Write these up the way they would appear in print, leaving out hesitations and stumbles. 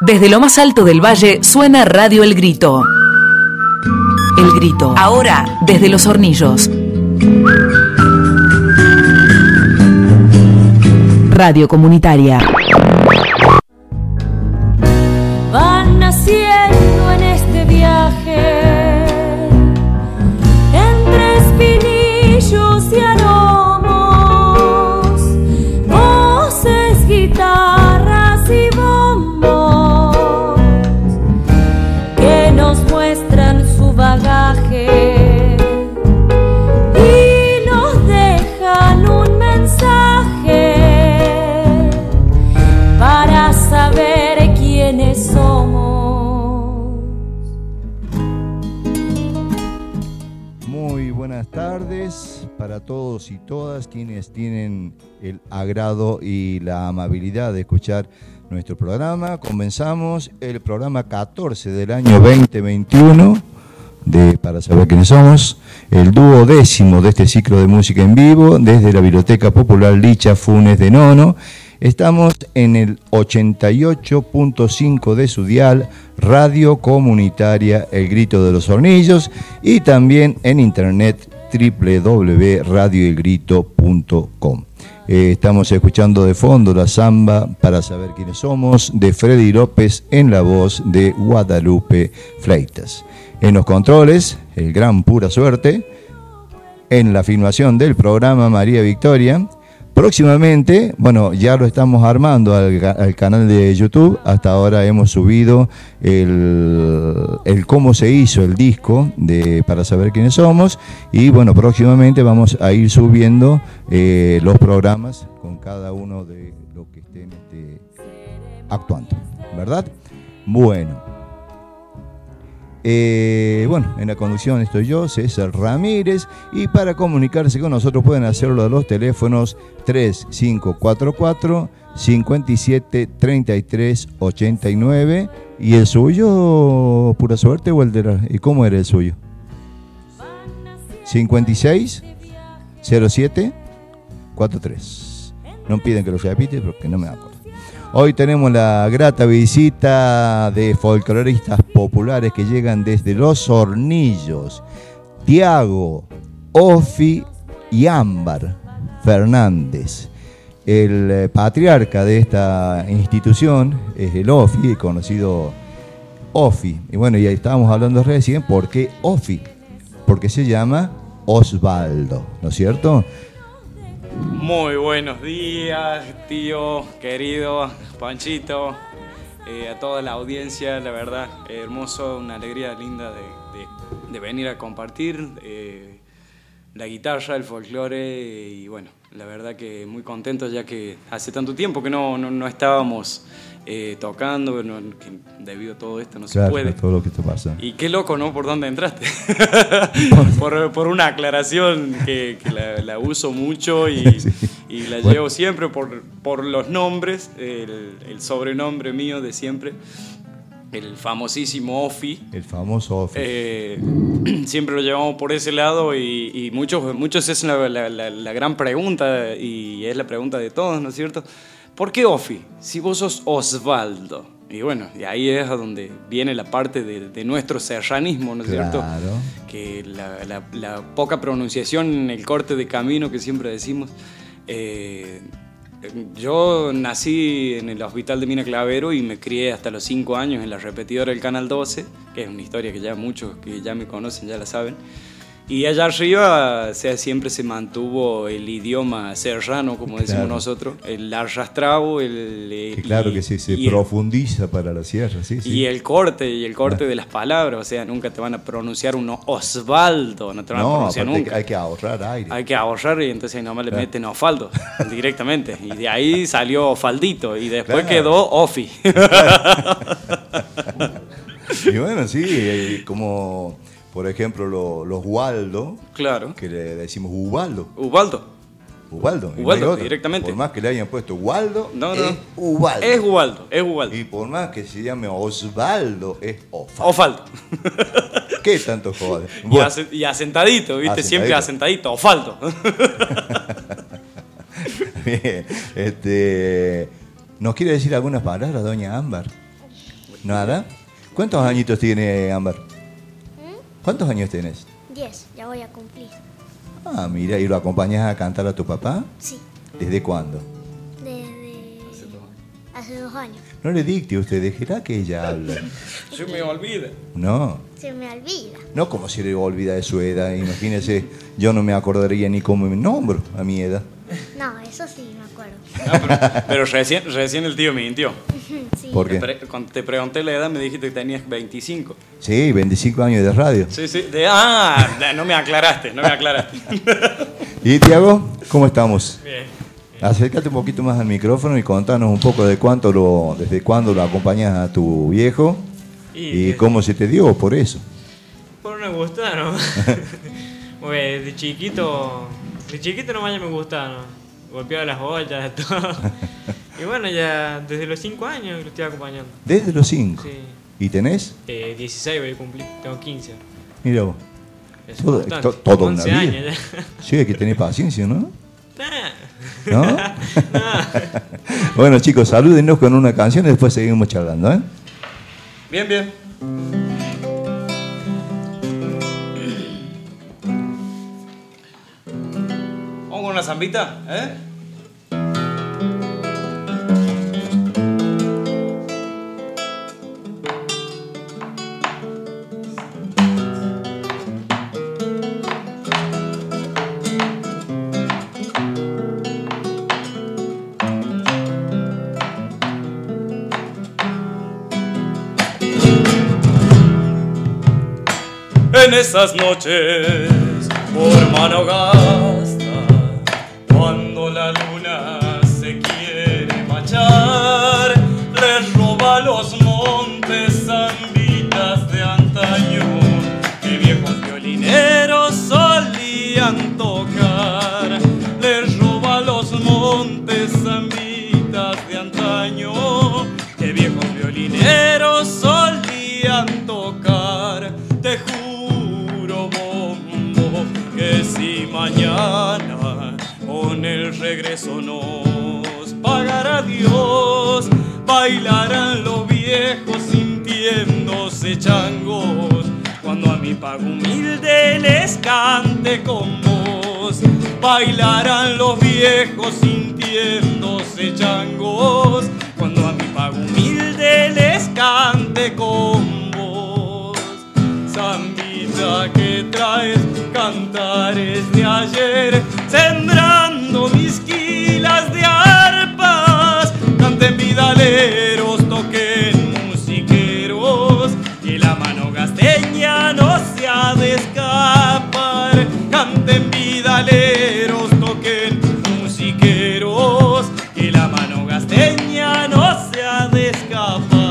Desde lo más alto del valle suena Radio El Grito. El Grito, ahora desde Los Hornillos. Radio comunitaria. Van naciendo en este viaje entre espinillos y aromos, voces, guitarras y bombos que nos muestran su bagaje y nos dejan un mensaje para saber quiénes somos. Muy buenas tardes para todos y todas quienes tienen el agrado y la amabilidad de escuchar nuestro programa. Comenzamos el programa 14 del año 2021 de Para Saber Quiénes Somos, el 12º de este ciclo de música en vivo desde la Biblioteca Popular Licha Funes de Nono. Estamos en el 88.5 de su dial, radio comunitaria El Grito de los Hornillos, y también en internet www.radioelgrito.com. Estamos escuchando de fondo la samba Para Saber Quiénes Somos de Freddy López en la voz de Guadalupe Fleitas. En los controles, el gran Pura Suerte. En la filmación del programa, María Victoria. Próximamente, bueno, ya lo estamos armando al canal de YouTube. Hasta ahora hemos subido el cómo se hizo el disco de Para Saber Quiénes Somos. Y bueno, próximamente vamos a ir subiendo los programas con cada uno de los que estén actuando, ¿verdad? Bueno. Bueno, en la conducción estoy yo, César Ramírez, y para comunicarse con nosotros pueden hacerlo a los teléfonos 3544 57 33 89. ¿Y el suyo, Pura Suerte, o el de la, y cómo era el suyo? 56 07 43. No piden que lo repite porque no me acuerdo. Hoy tenemos la grata visita de folcloristas populares que llegan desde Los Hornillos. Tiago, Ofi y Ámbar Fernández. El patriarca de esta institución es el Ofi, el conocido Ofi. Y bueno, ya estábamos hablando recién, ¿por qué Ofi? Porque se llama Osvaldo, ¿no es cierto? Muy buenos días, tío, querido, Panchito, a toda la audiencia, la verdad, hermoso, una alegría linda de venir a compartir la guitarra, el folclore, y bueno, la verdad que muy contento ya que hace tanto tiempo que no estábamos tocando, que debido a todo esto no claro, se puede. Todo lo que te pasa. Y qué loco, ¿no? ¿Por dónde entraste? por una aclaración que la uso mucho y, sí. Y la llevo siempre por los nombres, el sobrenombre mío de siempre, el famosísimo Ofi. El famoso Ofi. Siempre lo llevamos por ese lado y muchos es la gran pregunta, y es la pregunta de todos, ¿no es cierto? ¿Por qué Ofi? Si vos sos Osvaldo. Y bueno, y ahí es a donde viene la parte de nuestro serranismo, ¿no es cierto? Claro. Que la poca pronunciación, el corte de camino que siempre decimos. Yo nací en el Hospital de Mina Clavero y me crié hasta los 5 años en la repetidora del Canal 12, que es una historia que ya muchos que ya me conocen ya la saben. Y allá arriba, o sea, siempre se mantuvo el idioma serrano, como decimos nosotros, el arrastrado, claro que sí, se profundiza para la sierra, sí. Y el corte de las palabras, o sea, nunca te van a pronunciar un Osvaldo, no te van a pronunciar nunca. Hay que ahorrar aire. Hay que ahorrar y entonces nomás le meten Osvaldo directamente. Y de ahí salió Ofaldito y después quedó Ofi. Y bueno, sí, como... Por ejemplo, los Waldo, claro, que le decimos Ubaldo. Ubaldo, no directamente. Por más que le hayan puesto Waldo, no. Es Ubaldo. Es Ubaldo. Y por más que se llame Osvaldo, es Ofaldo. ¿Qué tanto joder? Bueno. Y asentadito, ¿viste? Siempre asentadito, Ofaldo. Bien, ¿nos quiere decir algunas palabras, doña Ámbar? ¿Nada? ¿Cuántos añitos tiene Ámbar? ¿Cuántos años tienes? 10, ya voy a cumplir. Ah, mira, ¿y lo acompañas a cantar a tu papá? Sí, ¿Desde cuándo? desde hace 2 años. No le dicte usted, déjela que ella hable. Se me olvida. No, Se me olvida. no como si le olvida de su edad. Imagínese, yo no me acordaría ni cómo me nombro a mi edad. No, eso sí me acuerdo. Pero recién el tío mintió. Sí. ¿Por qué? Cuando te pregunté la edad me dijiste que tenías 25. Sí, 25 años de radio. Sí, sí. No me aclaraste. ¿Y Tiago, cómo estamos? Bien. Acércate un poquito más al micrófono y contanos un poco desde cuándo lo acompañas a tu viejo y cómo se te dio por eso. Por una gustaron. Pues de chiquito nomás ya me gustaron. Golpeaba las ollas, todo. Y bueno, ya desde los 5 años lo estoy acompañando. Desde los 5. Sí. ¿Y tenés? 16 voy a cumplir, tengo 15. Mira vos. Es Todo, bastante. todo una 11 vida. años ya. Sí, hay que tener paciencia, ¿no? Nah. ¿No? Bueno, chicos, salúdenos con una canción y después seguimos charlando, ¿eh? Bien. Vamos con una zambita, ¿eh? En esas noches por mano gasta, cuando la luna se quiere marchar, les roba los montes zambitas de antaño que viejos violineros solían tocar. Les roba los montes zambitas de antaño que viejos violineros solían tocar. Te juro, bombo, que si mañana con el regreso nos pagará Dios, bailarán los viejos sintiéndose changos, cuando a mi pago humilde les cante con voz. Bailarán los viejos sintiéndose changos, cuando a mi pago humilde les cante con voz. Zambita que traes cantares de ayer, sembrando mis quilas de arpas. Canten vidaleros, toquen musiqueros, que la mano gasteña no se ha de escapar. Canten vidaleros, toquen musiqueros, que la mano gasteña no se ha de escapar.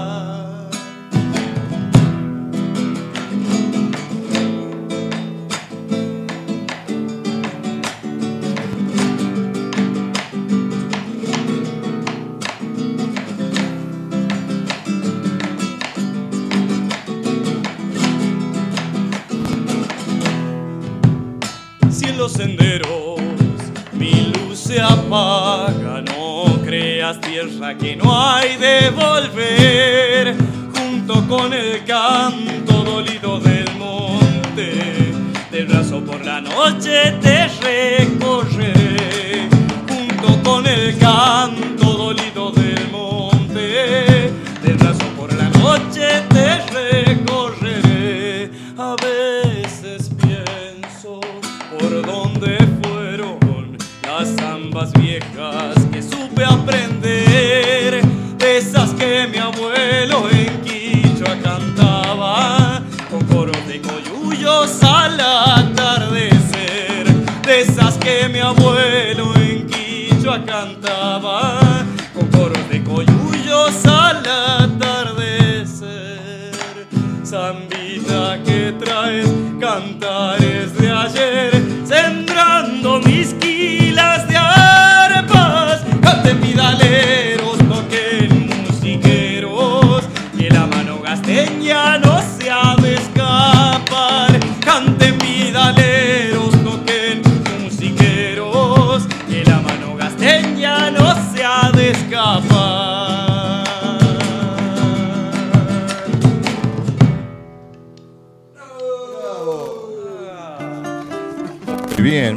Si en los senderos mi luz se apaga, no creas tierra que no hay de volver. Junto con el canto dolido del monte, de brazo por la noche te recorreré. Junto con el canto dolido del monte, de brazo por la noche te recorreré. A veces pienso por dónde fueron las zambas viejas que supe aprender, de esas que mi abuelo en Quichua cantaba con coros de coyullos al atardecer. De esas que mi abuelo en Quichua cantaba con coros de coyullos al atardecer. Zambita que traes cantares de ayer, sembrando mis quilas de arpas. Canten vidaleros, toquen musiqueros, que la mano gasteña no se ha de escapar. Canten vidaleros, toquen musiqueros, que la mano gasteña no se ha de escapar.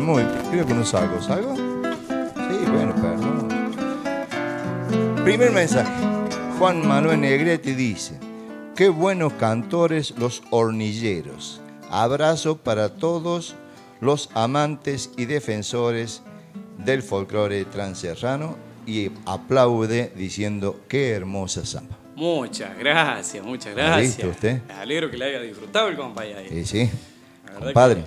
creo que no salgo. ¿Salgo? Sí, bueno, perdón. Primer mensaje. Juan Manuel Negrete dice: qué buenos cantores los hornilleros. Abrazo para todos los amantes y defensores del folclore transerrano, y aplaude diciendo qué hermosa samba. Muchas gracias, muchas ¿Ha gracias. visto usted? Me alegro que le haya disfrutado el compañero. Sí, La verdad compadre.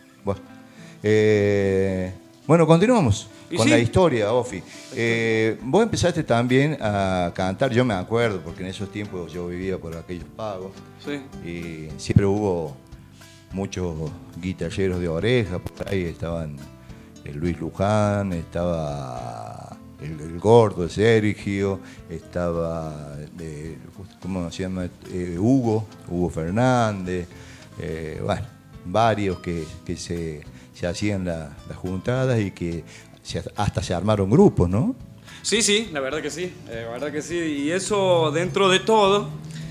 Bueno, continuamos Y con sí. la historia, Ofi. Vos empezaste también a cantar, yo me acuerdo, porque en esos tiempos yo vivía por aquellos pagos, Sí. y siempre hubo muchos guitarreros de oreja, por ahí estaban el Luis Luján, estaba el gordo Sergio, estaba, ¿cómo se llama? Hugo Fernández, bueno, varios que se hacían las juntadas y que hasta se armaron grupos, ¿no? Sí, la verdad que sí, y eso dentro de todo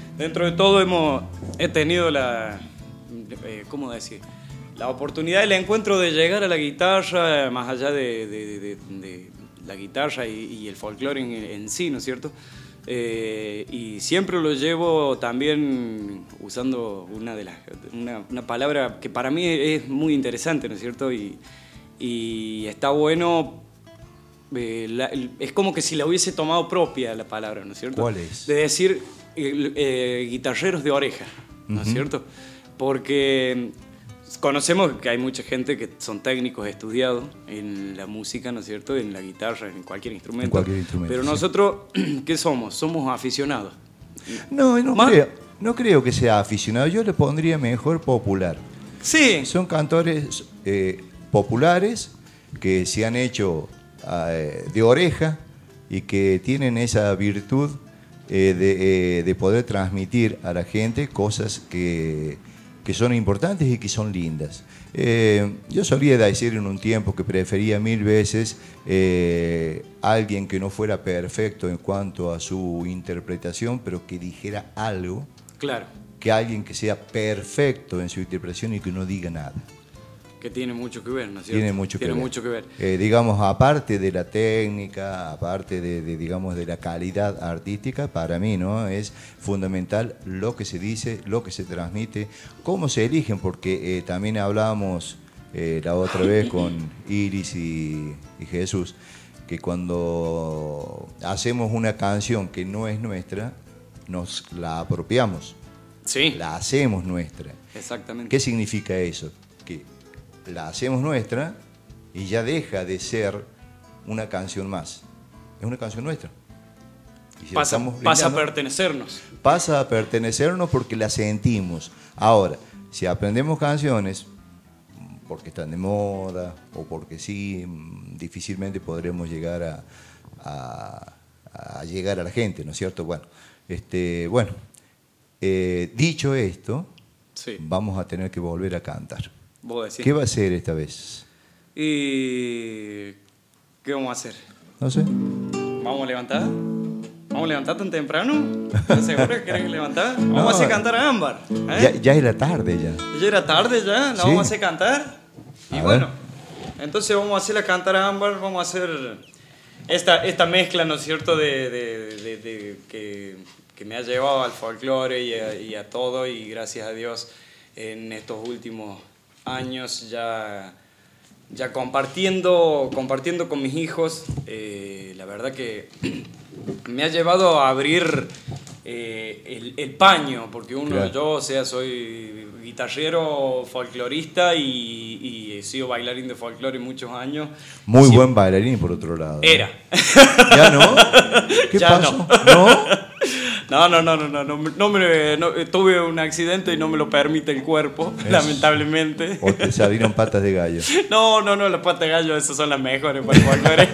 he tenido ¿cómo decir? La oportunidad del encuentro de llegar a la guitarra, más allá de la guitarra y el folclore en sí, ¿no es cierto? Y siempre lo llevo también usando una palabra que para mí es muy interesante, ¿no es cierto? Y está bueno, es como que si la hubiese tomado propia la palabra, ¿no es cierto? ¿Cuál es? De decir guitarreros de oreja, ¿no es cierto? Porque conocemos que hay mucha gente que son técnicos estudiados en la música, ¿no es cierto? En la guitarra, en cualquier instrumento. En cualquier instrumento, Pero sí. nosotros, ¿qué somos? Somos aficionados. No creo que sea aficionado, yo le pondría mejor popular. Sí, Son cantores populares que se han hecho de oreja y que tienen esa virtud de poder transmitir a la gente cosas que son importantes y que son lindas. Yo solía decir en un tiempo que prefería 1000 veces alguien que no fuera perfecto en cuanto a su interpretación, pero que dijera algo, claro, que alguien que sea perfecto en su interpretación y que no diga nada. que tiene mucho que ver, ¿no es cierto? Tiene mucho que ver. ver. Digamos, aparte de la técnica, aparte digamos, de la calidad artística, para mí, ¿no? Es fundamental lo que se dice, lo que se transmite, cómo se eligen, porque también hablábamos la otra vez con Iris y Jesús, que cuando hacemos una canción que no es nuestra, nos la apropiamos, Sí, la hacemos nuestra. exactamente. ¿Qué significa eso? Que la hacemos nuestra y ya deja de ser una canción más. Es una canción nuestra. Y si la Pasa estamos a brindando, pertenecernos. pasa a pertenecernos porque la sentimos. Ahora, si aprendemos canciones porque están de moda o porque sí, difícilmente podremos llegar a llegar a la gente, ¿no es cierto? Bueno, dicho esto, Sí, vamos a tener que volver a cantar. vos decís. ¿Qué va a hacer esta vez? ¿Y qué vamos a hacer? No sé. ¿Vamos a levantar? ¿Vamos a levantar tan temprano? ¿Estás seguro que querés levantar? Vamos a hacer cantar a Ámbar. Ya era tarde ya. Ya era tarde ya, la Sí. vamos a hacer cantar. Y A bueno, ver. entonces vamos a hacerla cantar a Ámbar, vamos a hacer esta mezcla, ¿no es cierto?, que me ha llevado al folclore y a todo, y gracias a Dios en estos últimos años ya compartiendo con mis hijos, la verdad que me ha llevado a abrir el paño, porque Claro. yo, soy guitarrero, folclorista y he sido bailarín de folclore muchos años. Muy Sí, buen bailarín, por otro lado. Era. ¿Ya no? ¿Qué Ya pasó? ¿No? No, tuve un accidente y no me lo permite el cuerpo, lamentablemente. ¿O te salieron patas de gallo? No, las patas de gallo, esas son las mejores para el folclore.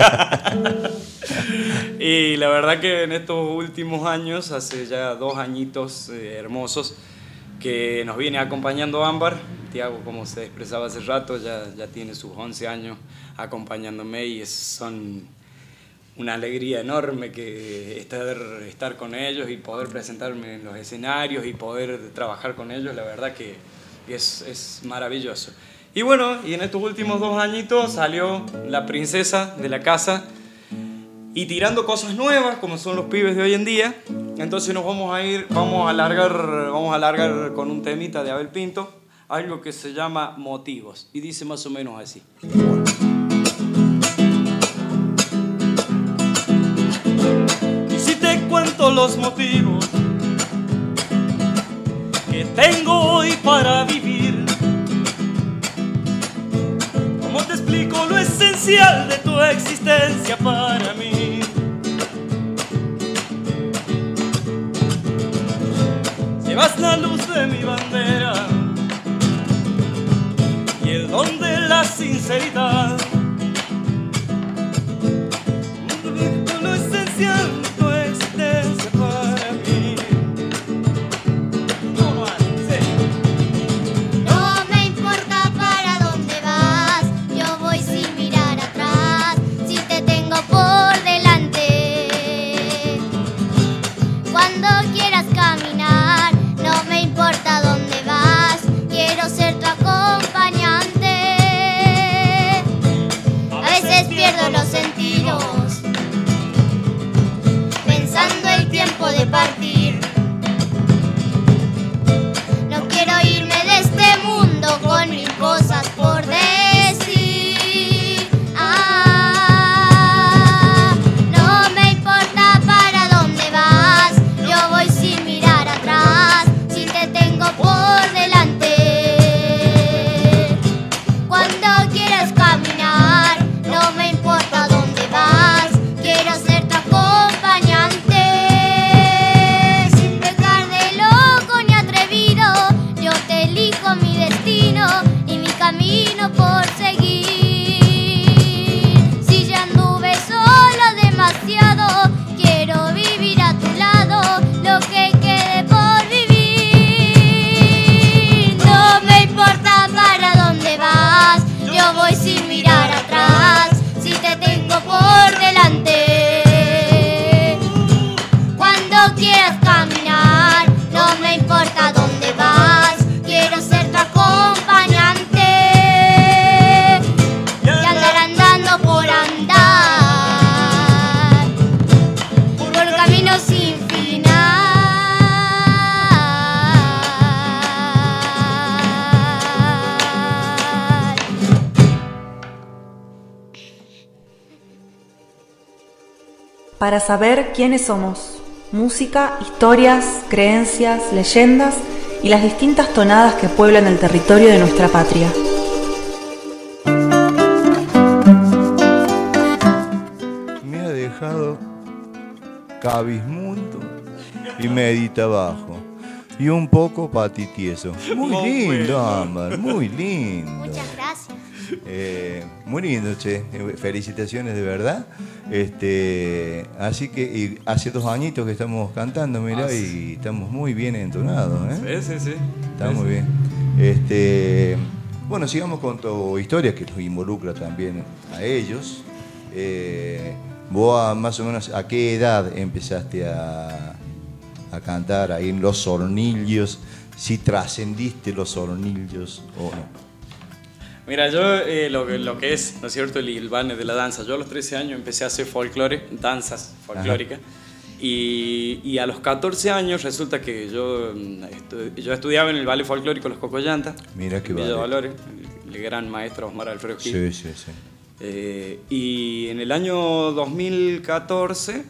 Y la verdad que en estos últimos años, hace ya 2 añitos hermosos, que nos viene acompañando Ámbar. Tiago, como se expresaba hace rato, ya tiene sus 11 años acompañándome, y son una alegría enorme que estar con ellos y poder presentarme en los escenarios y poder trabajar con ellos. La verdad que es maravilloso. Y bueno, y en estos últimos 2 añitos salió la princesa de la casa y tirando cosas nuevas como son los pibes de hoy en día. Entonces vamos a alargar con un temita de Abel Pinto, algo que se llama Motivos, y dice más o menos así. Y si te cuento los motivos que tengo hoy para vivir, ¿cómo te explico lo esencial de tu existencia para mí? Llevas la luz de mi bandera y el don de la sinceridad. ¿Cómo te explico lo esencial de tu existencia para mí? No me importa para dónde vas, yo voy sin mirar atrás, si te tengo por delante. Cuando quieras caminar, no me importa dónde vas, quiero ser tu acompañante. A veces pierdo los sentidos, pensando el tiempo de partir. No quiero irme de este mundo con 1000 cosas por decir. No me importa para dónde vas, yo voy sin mirar atrás, si te tengo por delante. Cuando quieras caminar, no me importa dónde vas, quiero ser tu acompañante. Sin pecar de loco ni atrevido, yo te elijo mi destino y mi camino por seguir. Si ya anduve sola demasiado, quiero vivir a tu lado lo que quede por vivir. No me importa para dónde vas, yo voy sin mirar atrás, si te tengo por delante. Cuando quieras caminar, no me importa dónde vas, quiero ser tu acompañante. Y andar andando por andar, por caminos sin final. Para saber quiénes somos. Música, historias, creencias, leyendas y las distintas tonadas que pueblan el territorio de nuestra patria. Me ha dejado cabizmundo y medita abajo. Y un poco patitieso. Muy lindo, Ámbar, muy lindo. Muchas gracias. Muy lindo, che. Felicitaciones de verdad. Así que y hace 2 añitos que estamos cantando, mirá, y estamos muy bien entonados, ¿eh? Sí. Está muy bien. Bueno, sigamos con tu historia, que los involucra también a ellos. Vos, más o menos, ¿a qué edad empezaste a cantar ahí en Los Hornillos? Si trascendiste Los Hornillos o no. Mira, yo lo que es, ¿no es cierto?, el hilvane de la danza. Yo a los 13 años empecé a hacer folclore, danzas folclóricas. Y a los 14 años resulta que yo estudiaba en el ballet folclórico Los Cocollantas. Mira qué Villa ballet. Dolores, el gran maestro Osmar Alfredo Gil. Sí. Y en el año 2014...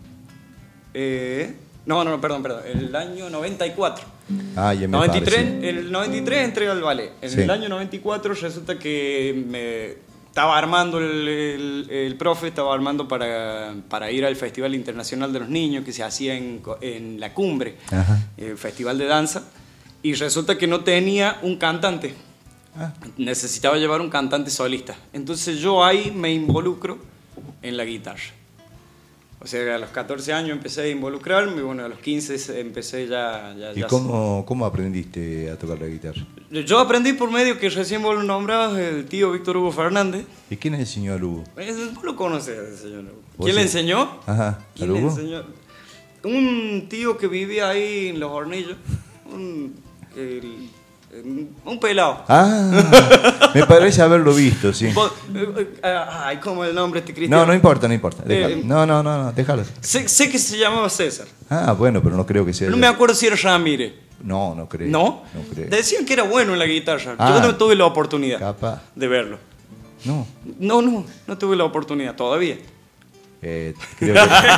perdón. En el año 94. Ya me 93, parece. en el 93 entré al ballet. En el año 94 resulta que me estaba armando el profe, estaba armando para ir al Festival Internacional de los Niños que se hacía en La Cumbre, el festival de danza, y resulta que no tenía un cantante. Necesitaba llevar un cantante solista. Entonces yo ahí me involucro en la guitarra. O sea, a los 14 años empecé a involucrarme y bueno, a los 15 empecé ya ¿Y cómo aprendiste a tocar la guitarra? Yo aprendí por medio que recién vos lo nombrabas, el tío Víctor Hugo Fernández. ¿Y quién le enseñó a Lugo? Vos lo conocés, el señor Hugo. ¿Vos ¿Quién le sí? enseñó? Ajá, ¿Quién ¿a le Lugo? enseñó? Un tío que vivía ahí en Los Hornillos. Un pelado. Me parece haberlo visto, sí. Ay, ¿cómo es el nombre este cristiano? No importa. Déjalo. No, déjalo. Sé que se llamaba César. Bueno, pero no creo que sea. No me acuerdo si era Ramírez. No creo. ¿No? No creo. Decían que era bueno en la guitarra. Yo no tuve la oportunidad de verlo. No tuve la oportunidad todavía. Creo que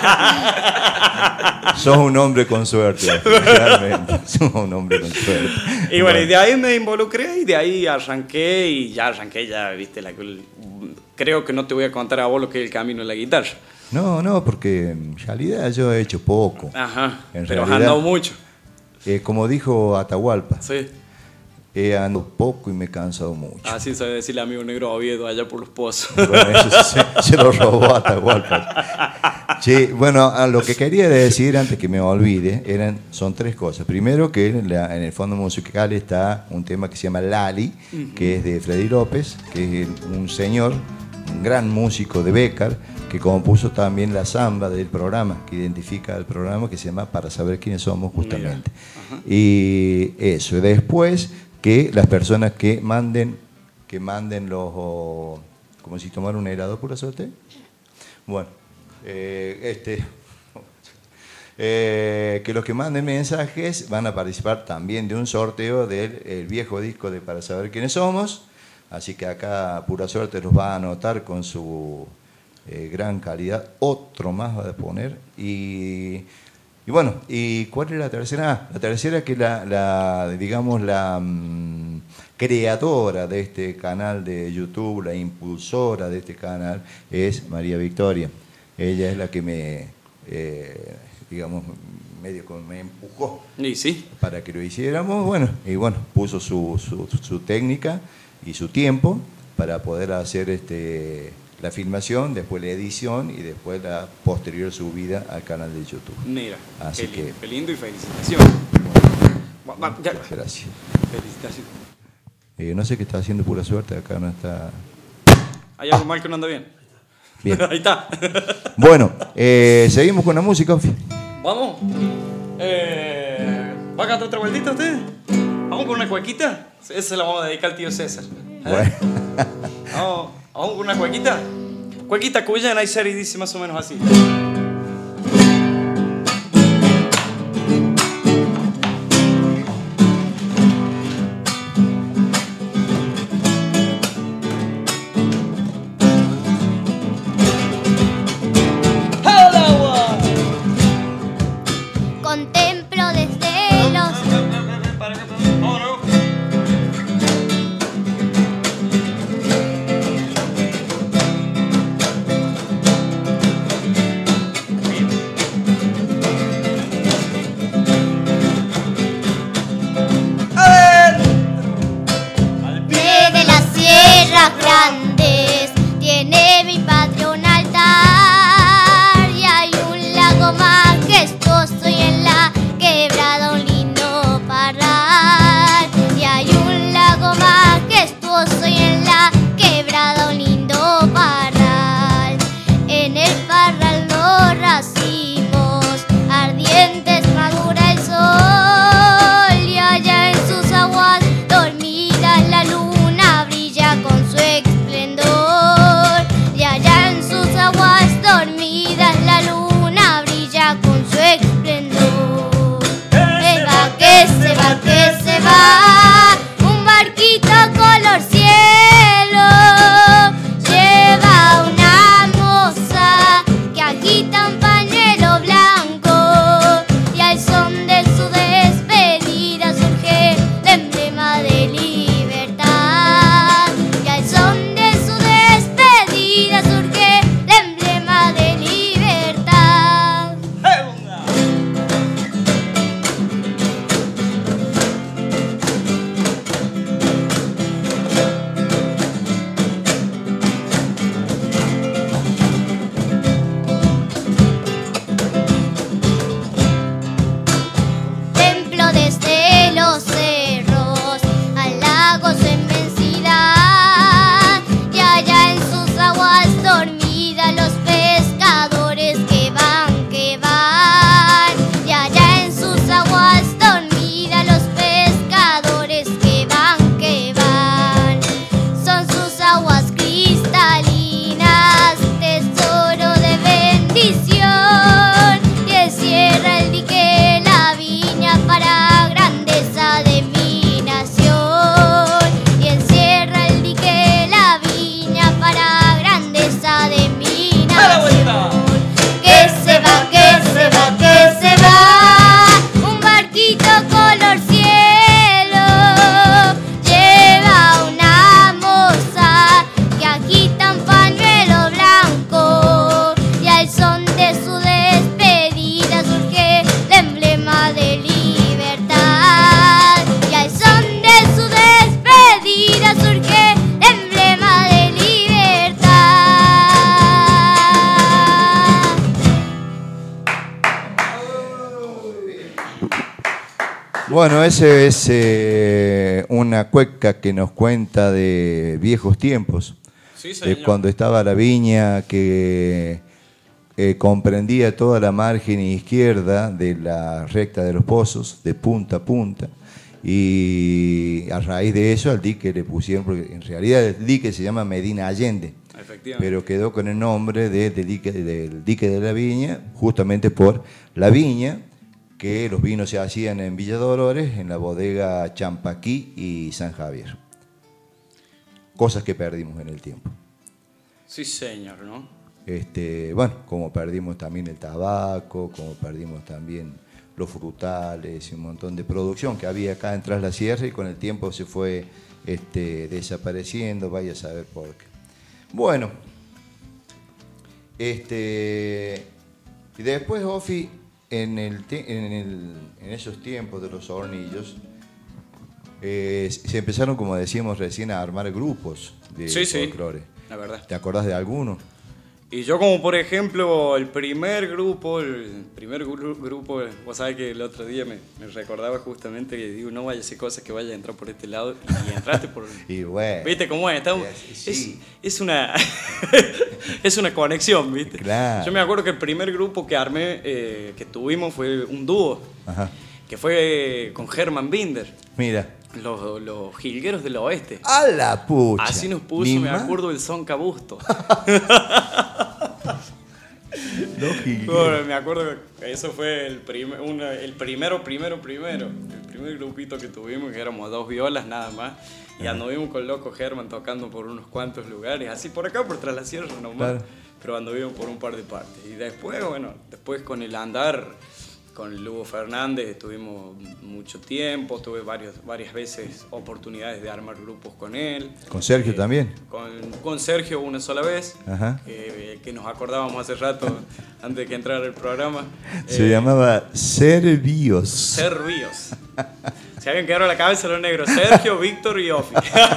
sos un hombre con suerte, realmente. Sos un hombre con suerte. Y bueno, y de ahí me involucré y de ahí arranqué, ya, viste, creo que no te voy a contar a vos lo que es el camino de la guitarra. No, porque en realidad yo he hecho poco. Pero has andado mucho. Como dijo Atahualpa. Sí. He andado poco y me he cansado mucho. Así sabe decirle amigo negro Oviedo allá por los pozos. Bueno, eso se lo robó Atahualpa. Sí, bueno, lo que quería decir antes que me olvide son tres cosas. Primero, que en el fondo musical está un tema que se llama Lali, que es de Freddy López, que es un señor, un gran músico de Bécar, que compuso también la samba del programa, que identifica el programa, que se llama Para saber quiénes somos, justamente. Y eso, después que las personas que manden los, como si tomaran un helado, pura suerte. Bueno, que los que manden mensajes van a participar también de un sorteo del viejo disco de Para saber quiénes somos. Así que acá pura suerte los va a anotar con su gran calidad. Otro más va a poner. Y bueno, ¿y cuál es la tercera? La tercera es que digamos, la creadora de este canal de YouTube, la impulsora de este canal, es María Victoria. Ella es la que me empujó para que lo hiciéramos. Puso su técnica y su tiempo para poder hacer la filmación, después la edición y después la posterior subida al canal de YouTube. Mira, así qué lindo y felicitaciones. Gracias. Felicitaciones. No sé qué está haciendo pura suerte, acá no está. ¿Hay algo mal que no anda bien? Bien. Ahí está. Bueno, seguimos con la música. Vamos. ¿Va a cantar otra vueltita usted? ¿Vamos con una cuequita? Esa se la vamos a dedicar al tío César. Bueno. ¿Vamos con una cuequita? Cuequita cuyana y serie dice más o menos así. Contemplo desde los Bueno, ese es una cueca que nos cuenta de viejos tiempos. Sí, señor. Cuando estaba la viña que comprendía toda la margen izquierda de la recta de los pozos, de punta a punta. Y a raíz de eso al dique le pusieron, porque en realidad el dique se llama Medina Allende, pero quedó con el nombre del dique de la viña, justamente por la viña, que los vinos se hacían en Villa Dolores, en la bodega Champaquí y San Javier. Cosas que perdimos en el tiempo. Sí, señor, ¿no? Bueno, como perdimos también el tabaco, como perdimos también los frutales y un montón de producción que había acá en Tras la Sierra, y con el tiempo se fue desapareciendo, vaya a saber por qué. Bueno, y después, Ofi, en esos tiempos de los hornillos, se empezaron, como decíamos recién, a armar grupos de folclore. Sí, la verdad. ¿Te acordás de alguno? Y yo, como por ejemplo, el primer grupo, vos sabés que el otro día me recordaba justamente que digo, no vaya a hacer cosas que vaya a entrar por este lado, y entraste por... Y bueno. ¿Viste cómo es? Sí. Es una es una conexión, ¿viste? Claro. Yo me acuerdo que el primer grupo que armé, que tuvimos, fue un dúo. Ajá. Que fue con Herman Binder. Mira. Los Jilgueros del Oeste. ¡A la pucha! Así nos puso, me acuerdo, el son Cabusto. Bueno, me acuerdo que eso fue el primer grupito que tuvimos, que éramos 2 violas nada más. Y anduvimos con Loco Germán tocando por unos cuantos lugares, así por acá, por Tras la Sierra nomás. Claro. Pero anduvimos por un par de partes. Y después, después con el andar, con Lugo Fernández estuvimos mucho tiempo, tuve varias veces oportunidades de armar grupos con él. ¿Con Sergio también? Con Sergio una sola vez, Ajá. Que nos acordábamos hace rato, antes de que entrara el programa. Se llamaba Servíos. Servíos. Si alguien quedó a la cabeza los negros, Sergio, Víctor y Ofi.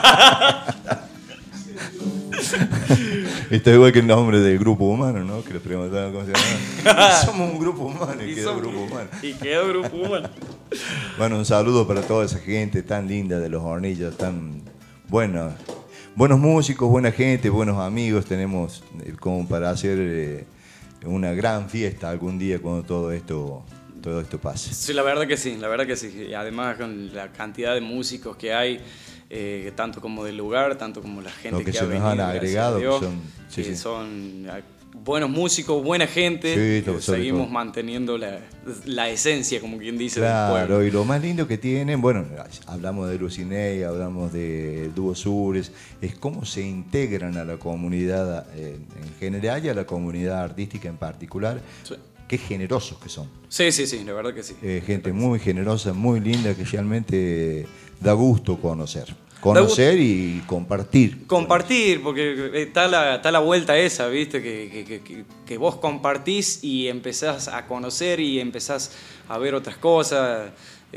Esto es igual que el nombre del grupo humano, ¿no? Que les preguntaban cómo se llamaba. Somos un grupo humano y quedó grupo humano. Y quedó grupo humano. Bueno, un saludo para toda esa gente tan linda de los Hornillos, tan buenos músicos, buena gente, buenos amigos. Tenemos como para hacer una gran fiesta algún día cuando todo esto pase. Sí, la verdad que sí. Y además con la cantidad de músicos que hay, tanto como del lugar, tanto como la gente que ha venido. Lo que se nos han agregado, Dios, son buenos músicos, buena gente. Sí, seguimos manteniendo la esencia, como quien dice, claro, del pueblo. Y lo más lindo que tienen, bueno, hablamos de Lucinei, hablamos del Dúo Sures, es cómo se integran a la comunidad en general y a la comunidad artística en particular. Sí. Qué generosos que son. Sí, la verdad que sí. Gente muy generosa, muy linda, que realmente da gusto conocer y compartir. Compartir, porque está la vuelta esa, ¿viste? Que vos compartís y empezás a conocer y empezás a ver otras cosas.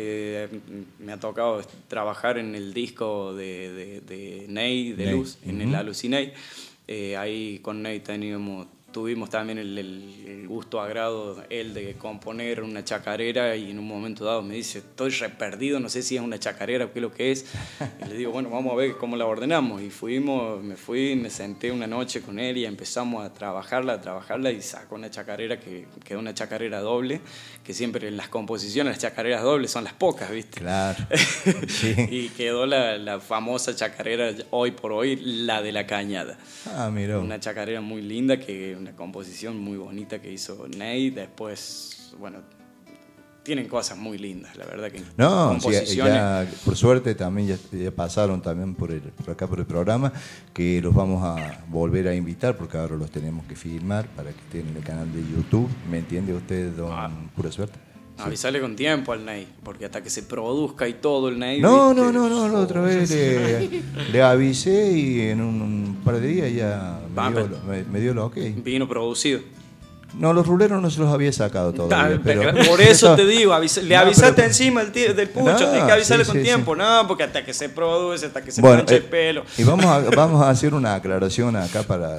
Me ha tocado trabajar en el disco de Ney, de Luz, en el Alucinei. Ahí con Ney tuvimos también el gusto, agrado, él de componer una chacarera, y en un momento dado me dice, estoy re perdido, no sé si es una chacarera o qué es lo que es. Y le digo, bueno, vamos a ver cómo la ordenamos. Y me senté una noche con él y empezamos a trabajarla, y sacó una chacarera que quedó una chacarera doble, que siempre en las composiciones las chacareras dobles son las pocas, ¿viste? Claro. Sí. Y quedó la famosa chacarera, hoy por hoy, la de la Cañada. Ah, mira. Una chacarera muy linda, una composición muy bonita que hizo Ney. Después, bueno, tienen cosas muy lindas, la verdad que composiciones. Sí, ya, por suerte también ya pasaron también por acá por el programa, que los vamos a volver a invitar, porque ahora los tenemos que filmar para que estén en el canal de YouTube. ¿Me entiende usted, don Pura Suerte? Sí. Avisale con tiempo al Ney, porque hasta que se produzca y todo el Ney... No, la otra vez le avisé y en un par de días ya me dio lo ok. Vino producido. No, los ruleros no se los había sacado todavía. Pero por eso te digo, le avisaste encima del pucho, tienes que avisarle con tiempo. No, porque hasta que se produce, hasta que se plancha el pelo. Y vamos a hacer una aclaración acá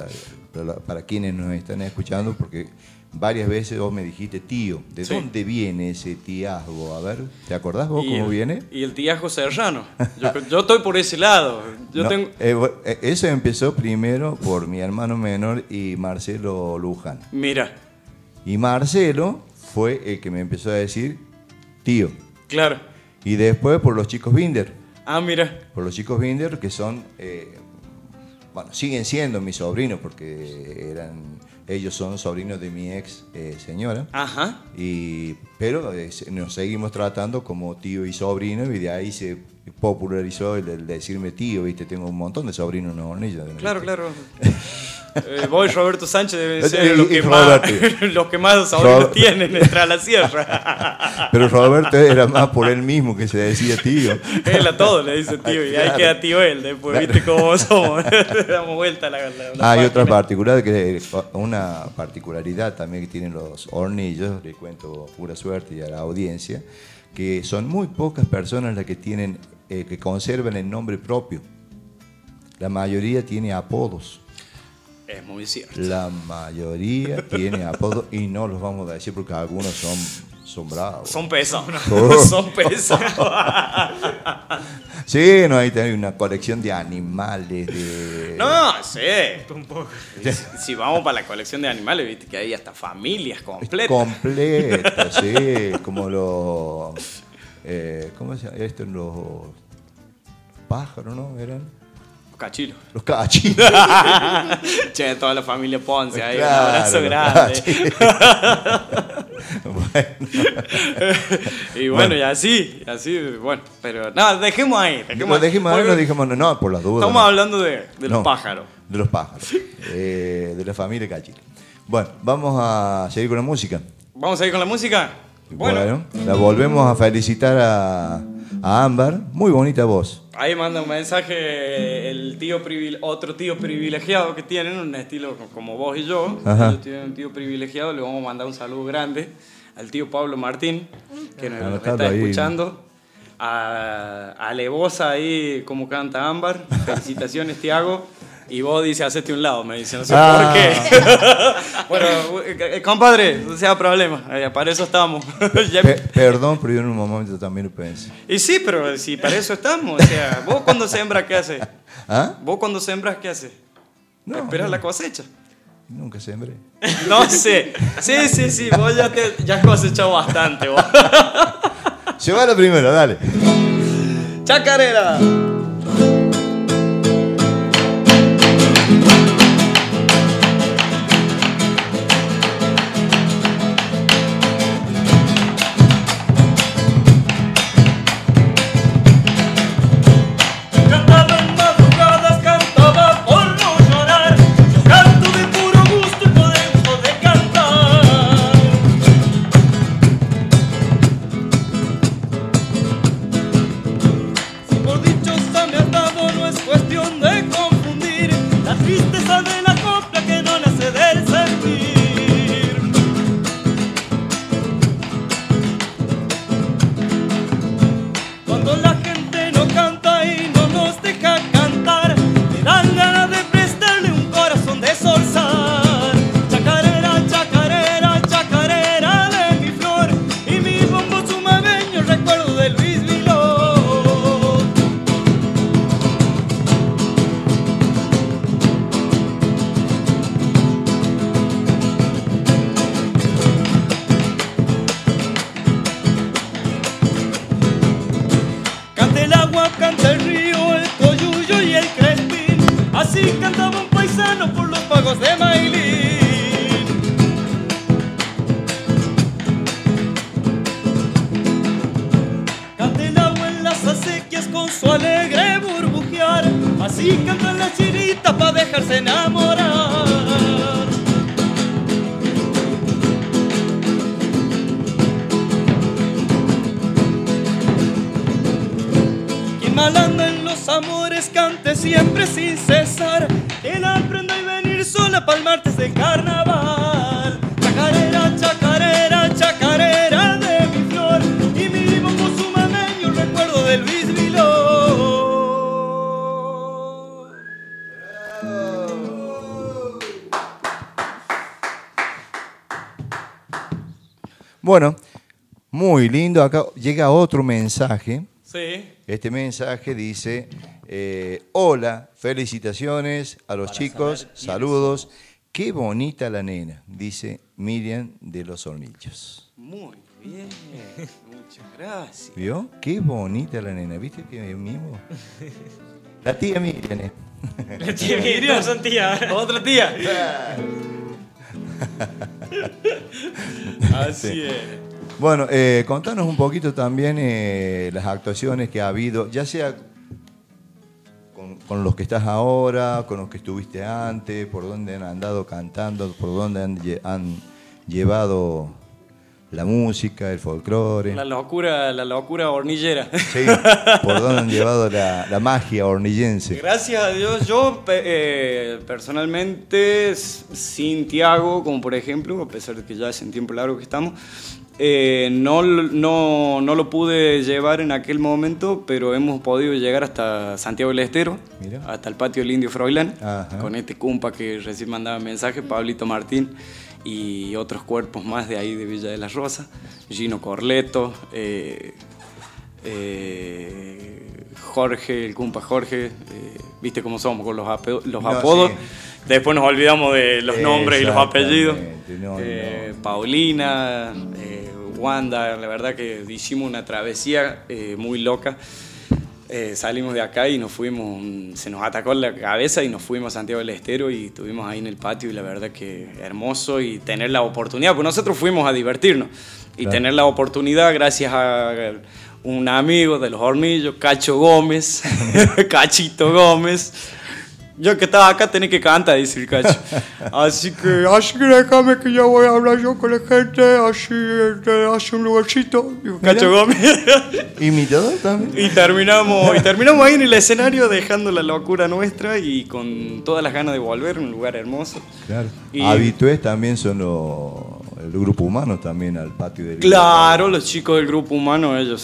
para quienes nos están escuchando, porque varias veces vos me dijiste tío. ¿De dónde viene ese tiazgo? A ver, ¿te acordás vos cómo viene? Y el tiazgo serrano. Yo estoy por ese lado. Eso empezó primero por mi hermano menor y Marcelo Luján. Mira. Y Marcelo fue el que me empezó a decir tío. Claro. Y después por los chicos Binder. Ah, mira. Por los chicos Binder, que son, bueno, siguen siendo mis sobrinos, porque ellos son sobrinos de mi ex señora. Ajá. Pero nos seguimos tratando como tío y sobrino, y de ahí se popularizó el decirme tío, ¿viste? Tengo un montón de sobrinos en Hornillos. Claro, claro. Vos y Roberto Sánchez deben ser los que más sobrinos tienen entre la sierra. Pero Roberto era más por él mismo que se decía tío. Él a todos le dice tío, y ahí queda tío él. Después, claro. ¿Viste cómo somos? Damos vuelta a la hay otra particularidad, una particularidad también que tienen los Hornillos, le cuento pura suerte y a la audiencia, que son muy pocas personas las que tienen, que conservan el nombre propio. La mayoría tiene apodos. Es muy cierto. La mayoría tiene apodos y no los vamos a decir porque algunos son bravos. Son pesados. Son pesados. Sí, no, ahí tenés una colección de animales. No, sí. Un poco. Si vamos para la colección de animales, viste que hay hasta familias completas. Completas, sí. Como los... ¿cómo se llama? Los pájaros, ¿no? Eran... Cachilos. Los cachilos. Che, toda la familia Ponce ahí, claro, un abrazo grande. Bueno. Y bueno, y así, bueno, pero no, dejemos ahí. Nos dijimos no, por las dudas. Estamos hablando de los pájaros. De los pájaros. De la familia Cachilo. Bueno, vamos a seguir con la música. ¿Vamos a seguir con la música? Bueno, la volvemos a felicitar a Ámbar. Muy bonita voz. Ahí manda un mensaje otro tío privilegiado que tienen, un estilo como vos y yo. Ellos tienen un tío privilegiado, le vamos a mandar un saludo grande al tío Pablo Martín, que nos está escuchando. A Alevosa ahí, como canta Ámbar. Felicitaciones, Tiago. Y vos dice, hacete un lado, me dice, no sé por qué. Bueno, compadre, no sea problema, para eso estamos. Perdón, pero yo en un momento también lo pensé. Y sí, pero si para eso estamos, o sea, vos cuando sembras, ¿qué haces? ¿Ah? ¿Vos cuando sembras, qué haces? No, ¿esperas la cosecha? Nunca sembré. No sé. Sí, vos ya has cosechado bastante, vos. Se va la primera, dale. ¡Chacarera! Bueno, muy lindo. Acá llega otro mensaje. Sí. Este mensaje dice, hola, felicitaciones a los chicos, saludos. Qué bonita la nena, dice Miriam de Los Hornillos. Muy bien, muchas gracias. ¿Vio? Qué bonita la nena, ¿viste que mismo? La tía Miriam. La tía Miriam, no son tías. Otra tía. Así es. Bueno, contanos un poquito también las actuaciones que ha habido, ya sea con los que estás ahora, con los que estuviste antes, por dónde han andado cantando, por dónde han llevado la música, el folclore. La locura hornillera. Sí, por dónde han llevado la magia hornillense. Gracias a Dios, yo personalmente, sin Tiago, como por ejemplo, a pesar de que ya hace un tiempo largo que estamos, no lo pude llevar en aquel momento, pero hemos podido llegar hasta Santiago del Estero, Mira. hasta el patio del Indio Froilán, Ajá. con este cumpa que recién mandaba mensaje, Pablito Martín, y otros cuerpos más de ahí de Villa de las Rosas, Gino Corleto, Jorge, el cumpa Jorge, viste cómo somos con los apodos. Sí. Después nos olvidamos de los nombres y los apellidos. No. Paulina, Wanda, la verdad que hicimos una travesía muy loca. Salimos de acá y nos fuimos, se nos atacó la cabeza y nos fuimos a Santiago del Estero y estuvimos ahí en el patio y la verdad que hermoso y tener la oportunidad, pues nosotros fuimos a divertirnos y claro. Tener la oportunidad gracias a un amigo de Los Hornillos, Cacho Gómez, Cachito Gómez. Yo que estaba acá tenía que cantar, dice el Cacho. Así que déjame que ya voy a hablar yo con la gente, así hace un lugarcito, dijo Cacho Gómez. ¿Imitador también? Y terminamos ahí en el escenario dejando la locura nuestra y con todas las ganas de volver, un lugar hermoso. Claro. Y- Habitués también son el grupo humano también al patio del... Claro, los chicos del Grupo Humano, ellos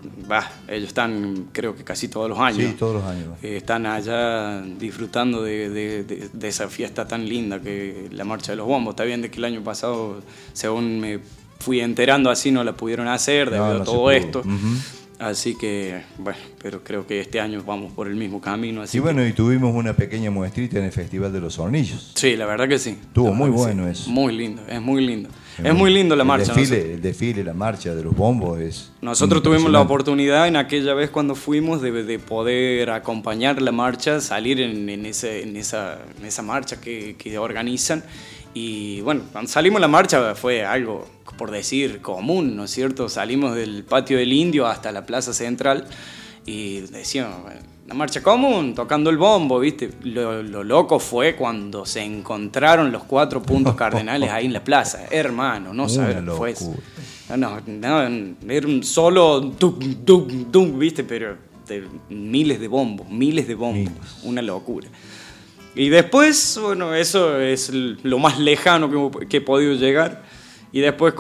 están creo que casi todos los años. Sí, todos los años. Están allá disfrutando de esa fiesta tan linda que la Marcha de los Bombos. Está bien de que el año pasado, según me fui enterando así, no la pudieron hacer debido a todo esto. Uh-huh. Así que, bueno, pero creo que este año vamos por el mismo camino. Así Y bueno, y tuvimos una pequeña muestrita en el Festival de los Hornillos. sí, la verdad que sí. Estuvo La verdad muy que bueno sí. eso. Muy lindo, es muy lindo. Es muy lindo la marcha. El desfile, la marcha de los bombos es... Nosotros tuvimos la impresionante. oportunidad en aquella vez cuando fuimos de poder acompañar la marcha, salir en esa marcha que organizan. Y bueno, cuando salimos la marcha fue algo, por decir, común, ¿no es cierto? Salimos del patio del Indio hasta la plaza central y decíamos, bueno, la marcha común, tocando el bombo, ¿viste? Lo loco fue cuando se encontraron los 4 puntos cardenales ahí en la plaza. Hermano, no sabes lo que fue eso. No, era un solo dum, ¿viste? Pero de miles de bombos. Una locura. Y después, bueno, eso es lo más lejano que he podido llegar. Y después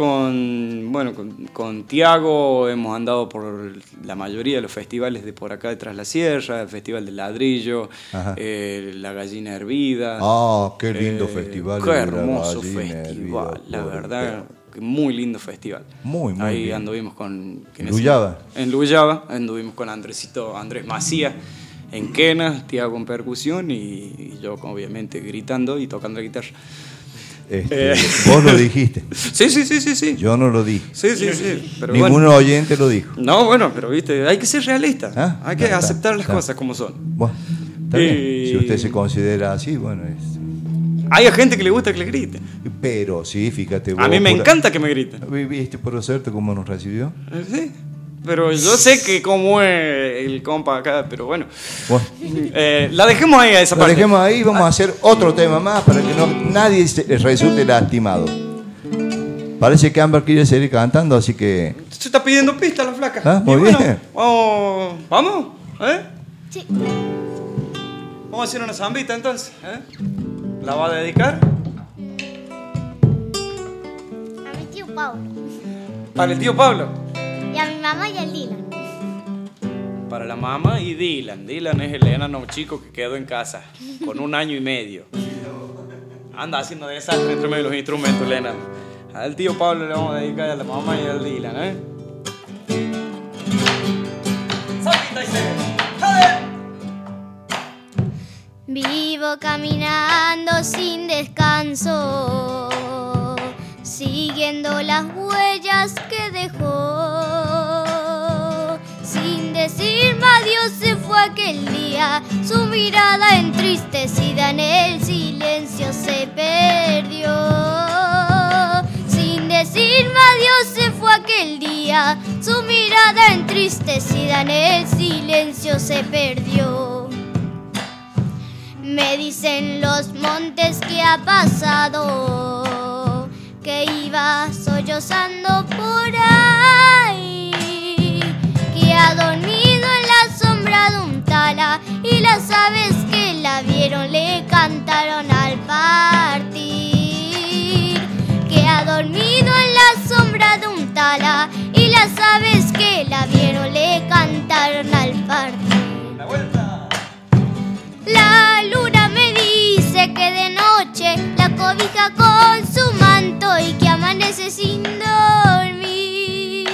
con Tiago hemos andado por la mayoría de los festivales de por acá de Tras la Sierra, el Festival del Ladrillo, la Gallina Hervida. Ah, qué lindo festival. Qué de la hermoso Gallina festival, Hervida, la pobre verdad. perro. Muy lindo festival. Muy Ahí bien. anduvimos con... Luyaba. En Luyaba, anduvimos con Andrés Macías en quena, Tiago en percusión y yo obviamente gritando y tocando la guitarra. Vos lo dijiste. Sí. Yo no lo dije. Sí. Pero Ningún bueno. oyente lo dijo. No, bueno, pero viste, hay que ser realista. Ah, Hay que está, aceptar las está. cosas como son. Bueno, está bien. Si usted se considera así, bueno, Hay gente que le gusta que le griten. pero sí, fíjate. A mí me encanta que me griten. ¿Viste por suerte cómo nos recibió? Sí. Pero yo sé que como es el compa acá, pero bueno. Bueno, La dejemos ahí a esa lo parte. dejemos ahí, vamos a hacer otro tema más para que nadie resulte lastimado. Parece que Amber quiere seguir cantando, así que... Se está pidiendo pista la flaca. Ah, muy Y bueno, bien. ¿Vamos? Sí. Vamos a hacer una zambita entonces. ¿La va a dedicar? A mi tío Pablo. Para el tío Pablo. Y a mi mamá y al Dylan. Para la mamá y Dylan. Dylan es el enano chico que quedó en casa con 1 año y medio. Anda haciendo desastre entre medio de los instrumentos, el enano. Al tío Pablo le vamos a dedicar a la mamá y al Dylan, ¿eh? Vivo caminando sin descanso, siguiendo las huellas que dejó. Sin decirme adiós se fue aquel día, su mirada entristecida en el silencio se perdió. Sin decirme adiós se fue aquel día, su mirada entristecida en el silencio se perdió. Me dicen los montes que ha pasado, que iba sollozando por ahí, que ha dormido en la sombra de un tala y las aves que la vieron le cantaron al partir. Que ha dormido en la sombra de un tala y las aves que la vieron le cantaron al partir. ¡La vuelta! La luna me dice que de noche la cobija con su manto y que amanece sin dormir.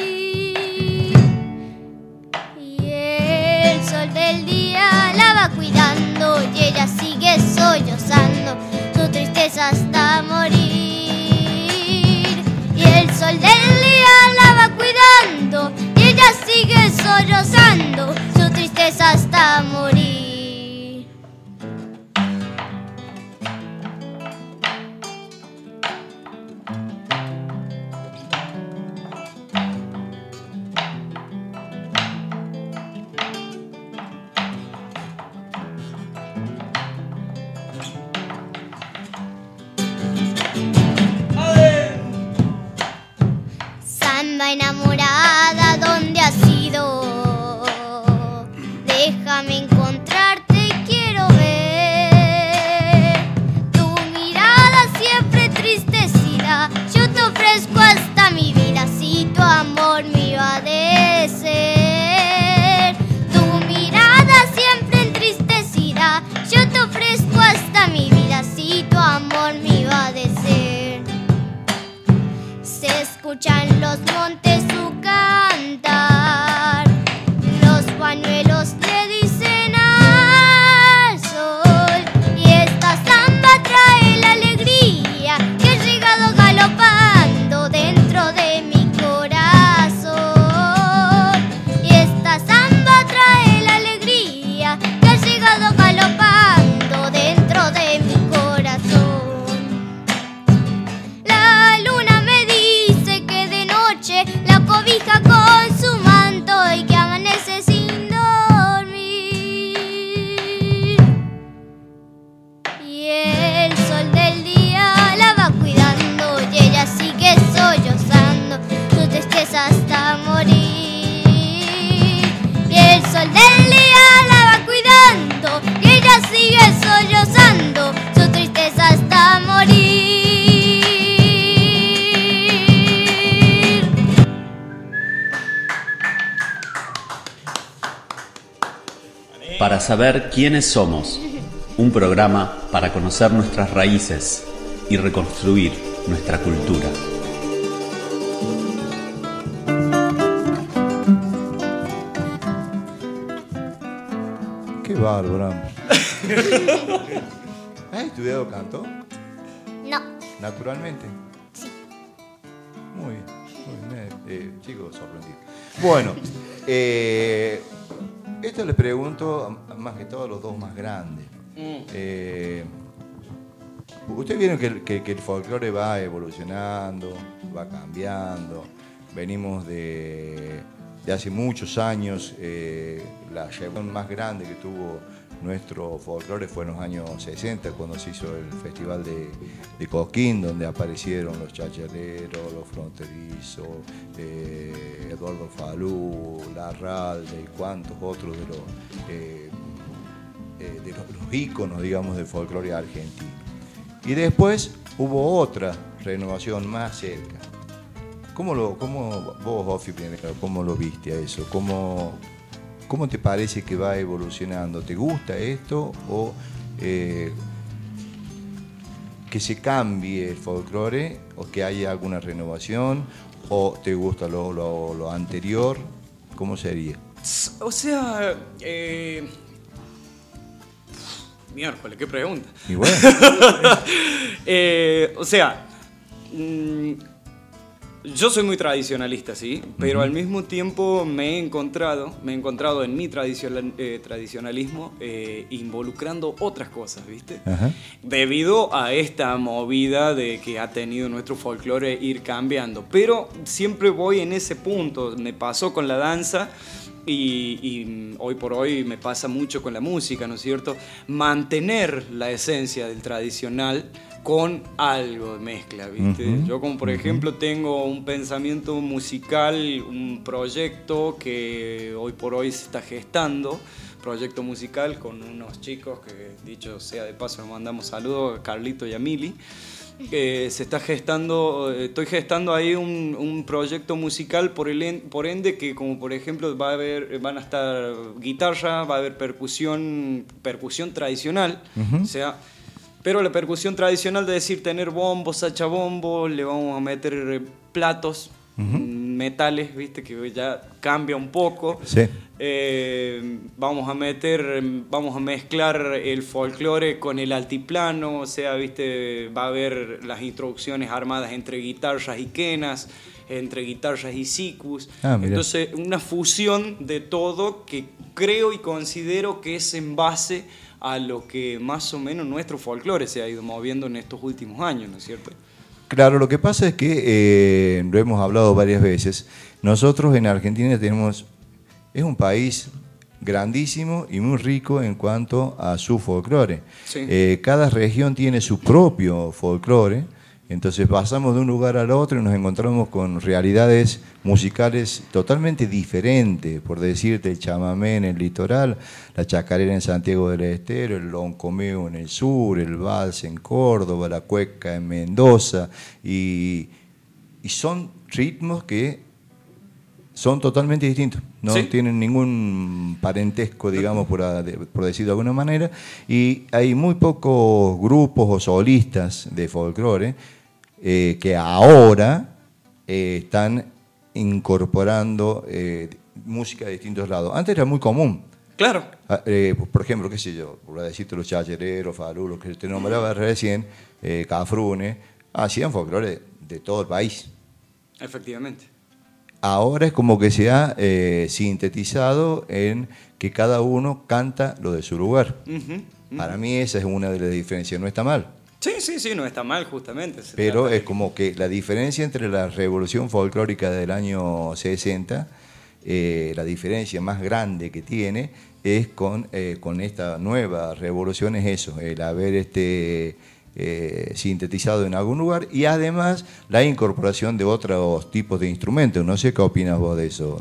Y el sol del día la va cuidando y ella sigue sollozando su tristeza hasta morir. Y el sol del día la va cuidando y ella sigue sollozando su tristeza hasta morir. Samba enamorada, ¿dónde has ido? Déjame encontrarte, quiero ver tu mirada siempre tristecida. Yo te ofrezco hasta mi vida si tu amor mío ha de ser. Tu mirada siempre entristecida. Yo te ofrezco hasta mi vida si tu amor mío ha de ser. Se escuchan los montes su cantar, los pañuelos le dicen al sol, y esta samba trae la alegría que ha llegado galopando dentro de mi corazón. Y esta samba trae la alegría que ha llegado galopando dentro de mi corazón. La luna me dice que de noche la cobija con su manto y que amanece sin dormir. Y el sol del día la va cuidando y ella sigue sollozando su tristeza hasta morir. Y el sol del día la va cuidando y ella sigue sollozando su tristeza hasta morir. Para saber quiénes somos, un programa para conocer nuestras raíces y reconstruir nuestra cultura. Qué bárbaro. ¿Has estudiado canto? No. Naturalmente. Muy bien. Chico sorprendido. Bueno, esto les pregunto más que todo a los dos más grandes. Ustedes vieron que el folclore va evolucionando, va cambiando. Venimos de hace muchos años. La llevación más grande que tuvo nuestro folclore fue en los años 60, cuando se hizo el festival de Cosquín, donde aparecieron los chachaleros, los fronterizos, Eduardo Falú, Larralde y cuantos otros de los íconos, digamos, del folclore argentino. Y después hubo otra renovación más cerca. ¿Cómo vos, Ofi, cómo lo viste a eso? ¿Cómo te parece que va evolucionando? ¿Te gusta esto o que se cambie el folclore o que haya alguna renovación o te gusta lo anterior? ¿Cómo sería? O sea, miércoles, qué pregunta. Y bueno. O sea, yo soy muy tradicionalista, sí, pero al mismo tiempo me he encontrado en mi tradicionalismo involucrando otras cosas, ¿viste? Ajá. Debido a esta movida de que ha tenido nuestro folclore ir cambiando. Pero siempre voy en ese punto, me pasó con la danza. Y hoy por hoy me pasa mucho con la música, ¿no es cierto? Mantener la esencia del tradicional con algo de mezcla, ¿viste? Yo como por ejemplo tengo un pensamiento musical, un proyecto que hoy por hoy se está gestando, proyecto musical con unos chicos que, dicho sea de paso, nos mandamos saludos a Carlito y a Mili. Se está gestando, estoy gestando ahí un proyecto musical por ende que, como por ejemplo van a estar guitarra, va a haber percusión tradicional, o sea, pero la percusión tradicional de decir tener bombos, sachabombos, le vamos a meter platos, metales, viste que ya cambia un poco. Sí. Vamos a mezclar el folclore con el altiplano, o sea, viste, va a haber las introducciones armadas entre guitarras y quenas, entre guitarras y sikus. Entonces, una fusión de todo que creo y considero que es en base a lo que más o menos nuestro folclore se ha ido moviendo en estos últimos años, ¿no es cierto? Claro, lo que pasa es que, lo hemos hablado varias veces, nosotros en Argentina es un país grandísimo y muy rico en cuanto a su folclore. Sí. Cada región tiene su propio folclore, entonces pasamos de un lugar al otro y nos encontramos con realidades musicales totalmente diferentes. Por decirte, el chamamé en el litoral, la chacarera en Santiago del Estero, el loncomeo en el sur, el vals en Córdoba, la cueca en Mendoza, y son ritmos que son totalmente distintos, no ¿sí? tienen ningún parentesco, digamos, por decirlo de alguna manera, y hay muy pocos grupos o solistas de folclore que ahora están incorporando música de distintos lados. Antes era muy común. Claro. Por ejemplo, qué sé yo, por decirte los chachereros, falulos, que te nombraba recién, Cafrune, hacían folclore de todo el país. Efectivamente. Ahora es como que se ha sintetizado en que cada uno canta lo de su lugar. Para mí esa es una de las diferencias, no está mal. Sí, no está mal justamente. Pero es como que la diferencia entre la revolución folclórica del año 60, la diferencia más grande que tiene es con esta nueva revolución, es eso, el haber sintetizado en algún lugar y además la incorporación de otros tipos de instrumentos. No sé qué opinas vos de eso,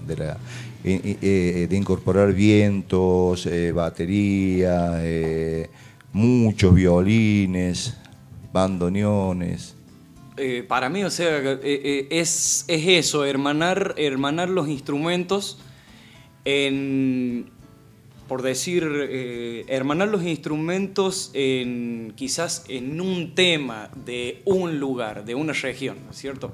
de incorporar vientos, batería, muchos violines, bandoneones. Para mí, o sea, es eso, hermanar los instrumentos por decir, hermanar los instrumentos quizás en un tema de un lugar, de una región, ¿no es cierto?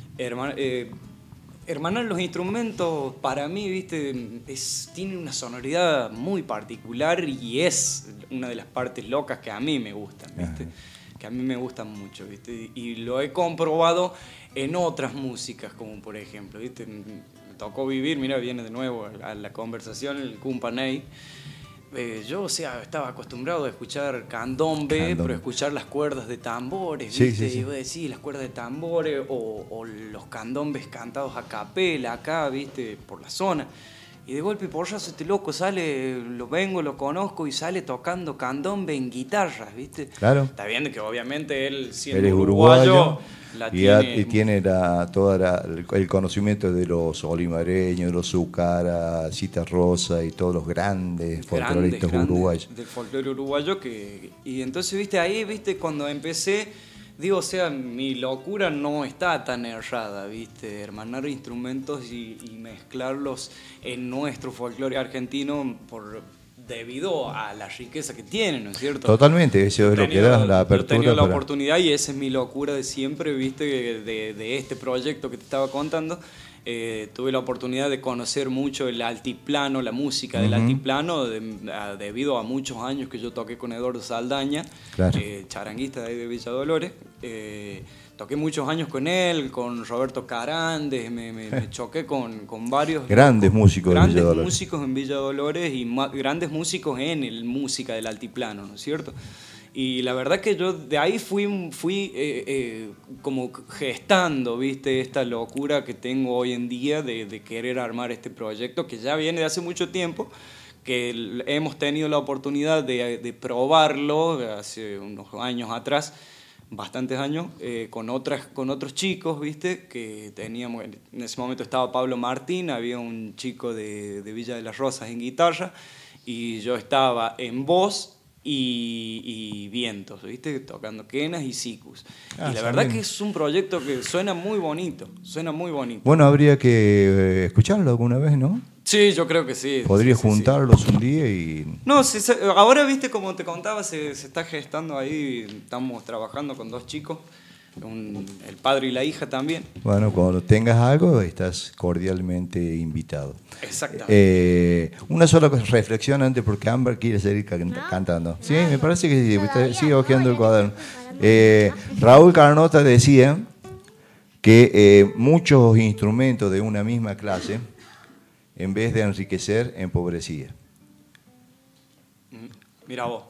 Hermanar los instrumentos, para mí, ¿viste? Tiene una sonoridad muy particular y es una de las partes locas que a mí me gustan, ¿viste? Que a mí me gustan mucho, ¿viste? Y lo he comprobado en otras músicas, como por ejemplo, ¿viste? Me tocó vivir, mira, viene de nuevo a la conversación el Cumpaney. Yo, o sea, estaba acostumbrado a escuchar candombe, pero escuchar las cuerdas de tambores, ¿viste? Sí. Y vos decís, las cuerdas de tambores o los candombes cantados a capela acá, ¿viste? Por la zona. Y de golpe porrazo este loco sale, lo conozco y sale tocando candombe en guitarras, ¿viste? Claro. Está bien que obviamente él siendo uruguayo y tiene todo el conocimiento de los olimareños, de los Zucara, Cita Rosa y todos los grandes folcloristas uruguayos. Del folclore uruguayo y entonces, ¿viste? Ahí, ¿viste? Cuando empecé, digo, o sea, mi locura no está tan errada, ¿viste? Hermanar instrumentos y mezclarlos en nuestro folclore argentino debido a la riqueza que tienen, ¿no es cierto? Totalmente, eso es lo que da la apertura. He tenido la para... oportunidad, y esa es mi locura de siempre, ¿viste? De este proyecto que te estaba contando. Tuve la oportunidad de conocer mucho el altiplano, la música del altiplano, debido a muchos años que yo toqué con Eduardo Saldaña, claro. Charanguista de ahí de Villa Dolores. Toqué muchos años con él, con Roberto Carandes, me choqué con varios grandes músicos grandes de Villa Dolores. músicos en Villa Dolores y grandes músicos en el música del altiplano, ¿no es cierto? Y la verdad que yo de ahí fui como gestando, ¿viste? Esta locura que tengo hoy en día de querer armar este proyecto que ya viene de hace mucho tiempo, que hemos tenido la oportunidad de probarlo hace unos años atrás, bastantes años, con otros chicos, ¿viste? Que teníamos, en ese momento estaba Pablo Martín, había un chico de Villa de las Rosas en guitarra, y yo estaba en voz y vientos, ¿viste? Tocando quenas y sicus. Y la verdad que es un proyecto que suena muy bonito, Bueno, habría que escucharlo alguna vez, ¿no? Sí, yo creo que sí. Podría sí, juntarlos un día y... No, ahora, viste, como te contaba, se está gestando ahí, estamos trabajando con 2 chicos, el padre y la hija también. Bueno, cuando tengas algo, estás cordialmente invitado. Exactamente. Una sola reflexión antes, porque Amber quiere seguir cantando. Sí, me parece que sí, usted sigue hojeando el cuaderno. Raúl Carnota decía que muchos instrumentos de una misma clase, en vez de enriquecer, empobrecía. Mira vos.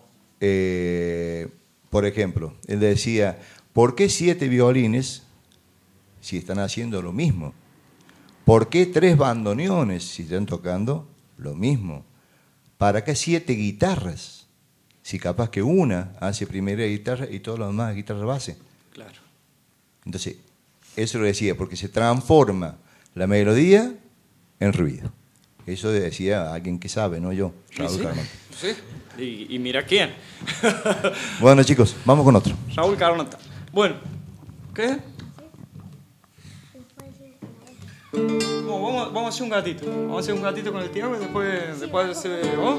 Por ejemplo, él decía, ¿por qué 7 violines si están haciendo lo mismo? ¿Por qué 3 bandoneones si están tocando lo mismo? ¿Para qué 7 guitarras si capaz que una hace primera guitarra y todo lo demás guitarra base? Claro. Entonces, eso lo decía, porque se transforma la melodía en ruido. Eso decía alguien que sabe, no yo, Raúl Carnota. Sí, y mira quién. Bueno, chicos, vamos con otro. Raúl Carnota. Bueno, ¿qué? Vamos a hacer un gatito. Vamos a hacer un gatito con el Tiago y después hacer... ¿Oh?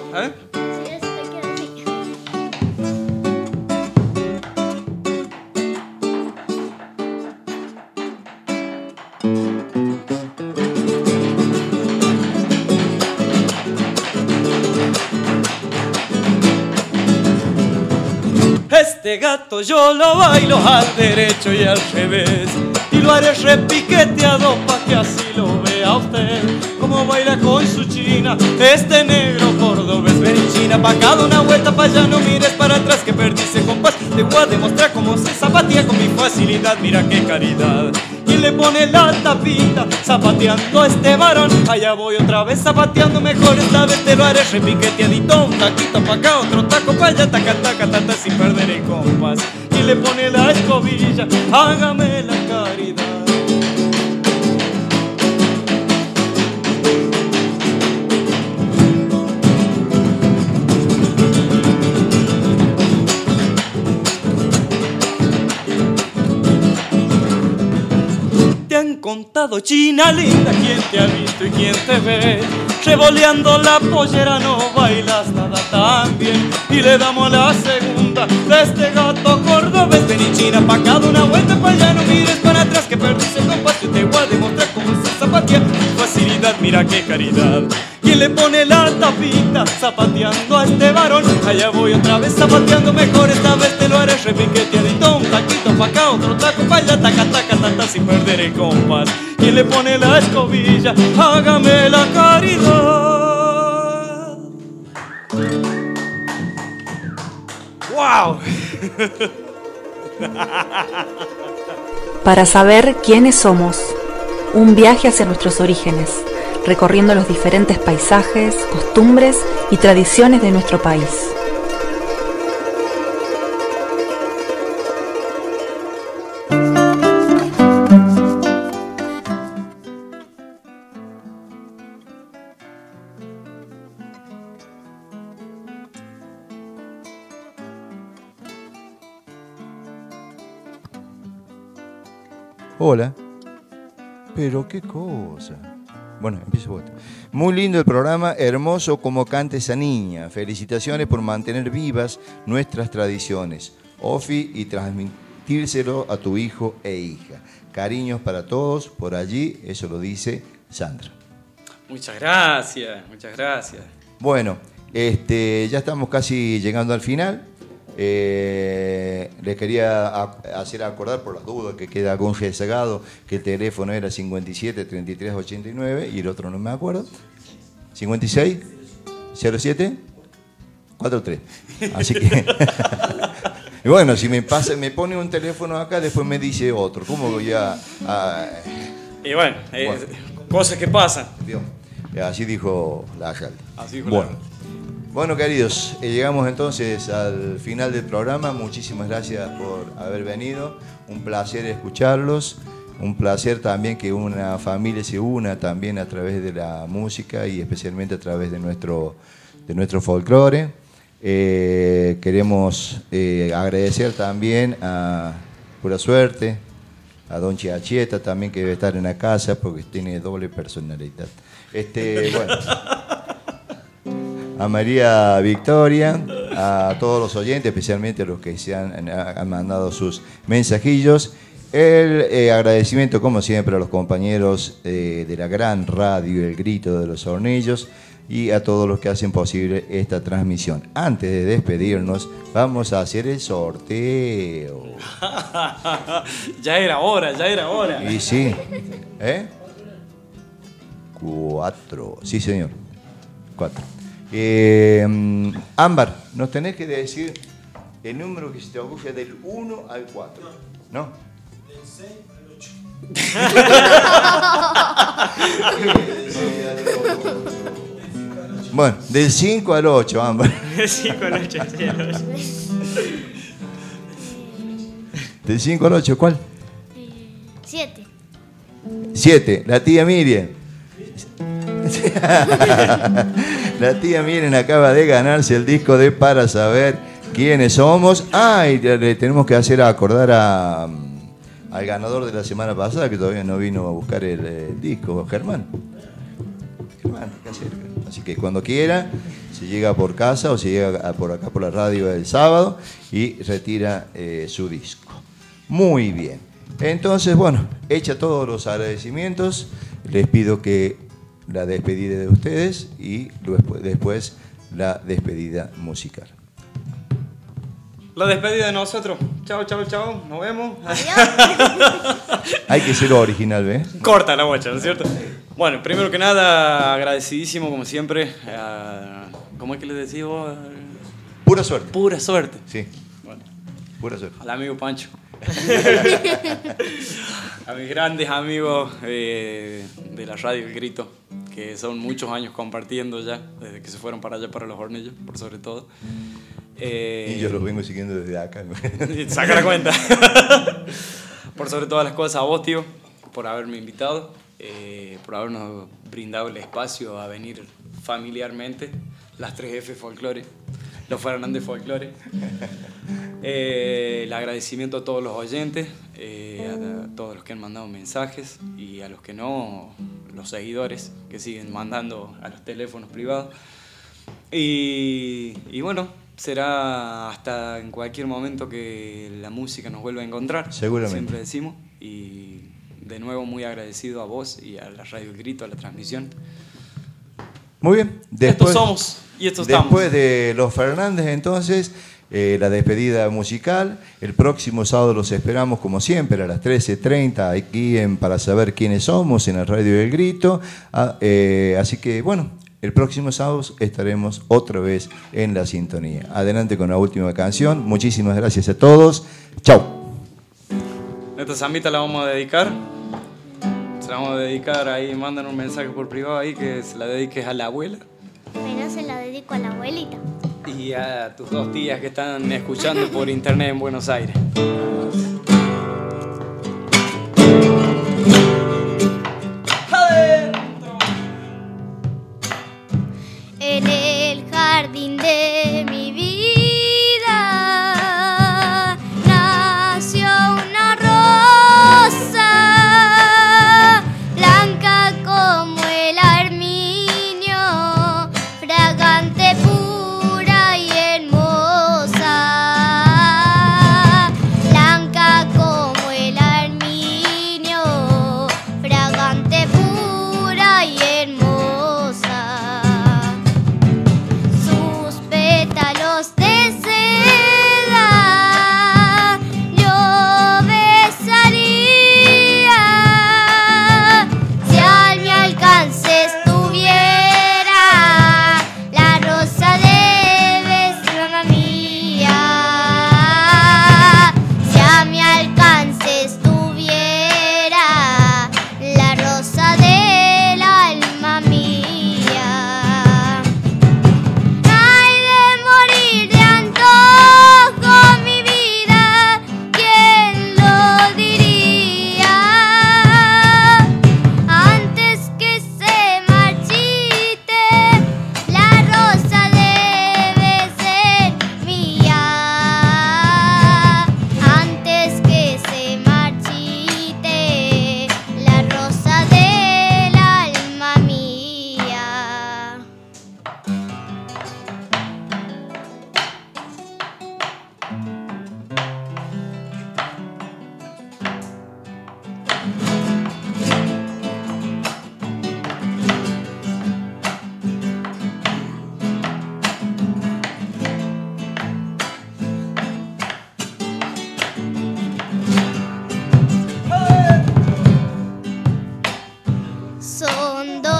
Este gato yo lo bailo al derecho y al revés, y lo haré repiqueteado pa' que así lo vea usted. Como baila con su china este negro cordobés. Ven china, pa' cada una vuelta pa' allá, no mires para atrás que perdiste compás. Te voy a demostrar cómo se zapatea con mi facilidad, mira qué caridad. Y le pone la tapita, zapateando a este varón. Allá voy otra vez zapateando mejor, esta vez te lo haré repiqueteadito. Un taquito pa' acá, otro taco pa' allá, taca, taca, tata, sin perder el compás. Y le pone la escobilla, hágame la caridad. Te han contado, china linda, quién te ha visto y quién te ve. Revoleando la pollera no bailas nada tan bien. Y le damos la segunda de este gato cordobés. Ven y china pa' cada una vuelta pa' allá, no mires para atrás que perdiste el compás. Yo te voy a demostrar cómo se zapatea con facilidad, mira qué caridad. ¿Quién le pone la tapita zapateando a este varón? Allá voy otra vez zapateando mejor, esta vez te lo haré repiqueteadito. Un taquito pa' acá, otro taco pa' allá, taca, taca, tata, sin perder el compás. ¿Quién le pone la escobilla? Hágame la caridad. ¡Wow! Para saber quiénes somos, un viaje hacia nuestros orígenes, recorriendo los diferentes paisajes, costumbres y tradiciones de nuestro país. Hola. Pero qué cosa. Bueno, empiezo vos. Muy lindo el programa, hermoso como canta esa niña. Felicitaciones por mantener vivas nuestras tradiciones. Ofi, y transmitírselo a tu hijo e hija. Cariños para todos por allí, eso lo dice Sandra. Muchas gracias, muchas gracias. Bueno, ya estamos casi llegando al final. Les quería hacer acordar, por las dudas que queda algún rezagado, que el teléfono era 57 33 89 y el otro no me acuerdo. 56 07 43. Así que y bueno, si me pone un teléfono acá, después me dice otro. ¿Cómo voy a Y bueno, cosas que pasan. Dios, así dijo la alcalde. Así dijo la alcalde. Bueno, queridos, llegamos entonces al final del programa. Muchísimas gracias por haber venido. Un placer escucharlos. Un placer también que una familia se una también a través de la música y especialmente a través de nuestro folclore. Queremos agradecer también a Pura Suerte, a Don Chiachieta también, que debe estar en la casa porque tiene doble personalidad. Bueno. A María Victoria, a todos los oyentes, especialmente a los que se han mandado sus mensajillos. El agradecimiento, como siempre, a los compañeros de la gran radio El Grito de los Hornillos y a todos los que hacen posible esta transmisión. Antes de despedirnos, vamos a hacer el sorteo. Ya era hora, ya era hora. Y sí, 4. Sí, señor. 4. Ámbar, nos tenés que decir el número que se te ocurre del 1 al 4, ¿no? Del 6 al 8. Bueno, del 5 al 8, Ámbar. Del 5 al 8, sí, al 8. Del 5 al 8, ¿cuál? 7. 7, la tía Miriam. La tía Miren acaba de ganarse el disco de Para Saber Quiénes Somos. Y le tenemos que hacer acordar al ganador de la semana pasada, que todavía no vino a buscar el disco, Germán, acá cerca. Así que cuando quiera, se llega por casa o se llega por acá por la radio el sábado y retira su disco. Muy bien. Entonces, bueno, hecha todos los agradecimientos, les pido que la despedida de ustedes y después la despedida musical. La despedida de nosotros. Chao, chao, chao. Nos vemos. Hay que ser original, ¿ves? Corta la bocha, ¿no es cierto? Bueno, primero que nada, agradecidísimo como siempre. ¿Cómo es que les decís vos? Pura suerte. Pura suerte. Sí. Bueno. Pura suerte. Al amigo Pancho. A mis grandes amigos de la radio El Grito, que son muchos años compartiendo ya, desde que se fueron para allá, para los Hornillos, por sobre todo. Y yo los vengo siguiendo desde acá. Saca la cuenta. Por sobre todas las cosas, a vos, tío, por haberme invitado, por habernos brindado el espacio a venir familiarmente, las 3F Folclore, los Fernández Folclore. El agradecimiento a todos los oyentes, a todos los que han mandado mensajes y a los que no, los seguidores que siguen mandando a los teléfonos privados. Y bueno, será hasta en cualquier momento que la música nos vuelva a encontrar. Seguramente. Siempre decimos. Y de nuevo muy agradecido a vos y a la Radio El Grito, a la transmisión. Muy bien. Estos somos y estos estamos. Después de los Fernández, entonces, la despedida musical. El próximo sábado los esperamos, como siempre, a las 13:30, aquí en Para Saber Quiénes Somos, en la Radio del Grito. Así que, bueno, el próximo sábado estaremos otra vez en la sintonía. Adelante con la última canción. Muchísimas gracias a todos. Chau. Esta zambita la vamos a dedicar. Se la vamos a dedicar ahí, mandan un mensaje por privado ahí que se la dediques a la abuela. Pero se la dedico a la abuelita. Y a tus 2 tías que están escuchando por internet en Buenos Aires. En el jardín de mi vida nació una rosa blanca como el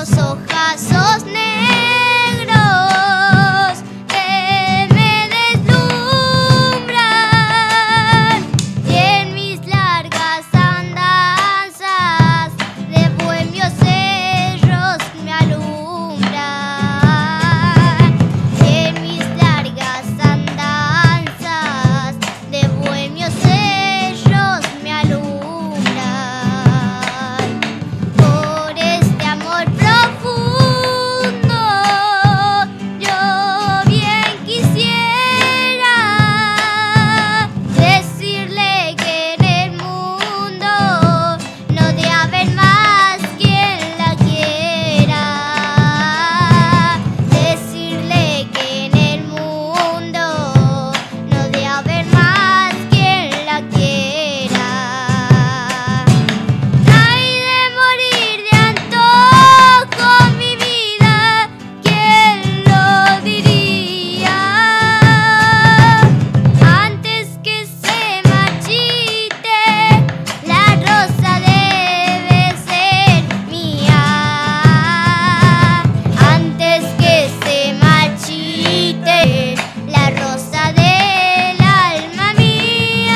los ojazos negros que me deslumbran, y en mis largas andanzas de bohemios cerros me alumbran, y en mis largas andanzas de bohemios cerros me alumbran. Por este amor profundo yo bien quisiera decirle que en el mundo no debe haber más quien la quiera, decirle que en el mundo no debe haber más quien la quiera. Ay, de morir de antojo mi vida, ¿quién lo diría? Antes que se marchite, la rosa debe ser mía. Antes que se marchite, la rosa del alma mía.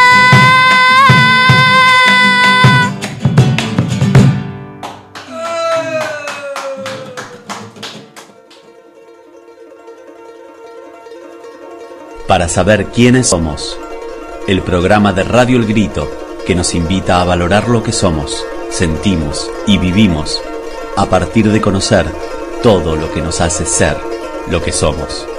Para saber quiénes somos. El programa de Radio El Grito que nos invita a valorar lo que somos, sentimos y vivimos a partir de conocer todo lo que nos hace ser lo que somos.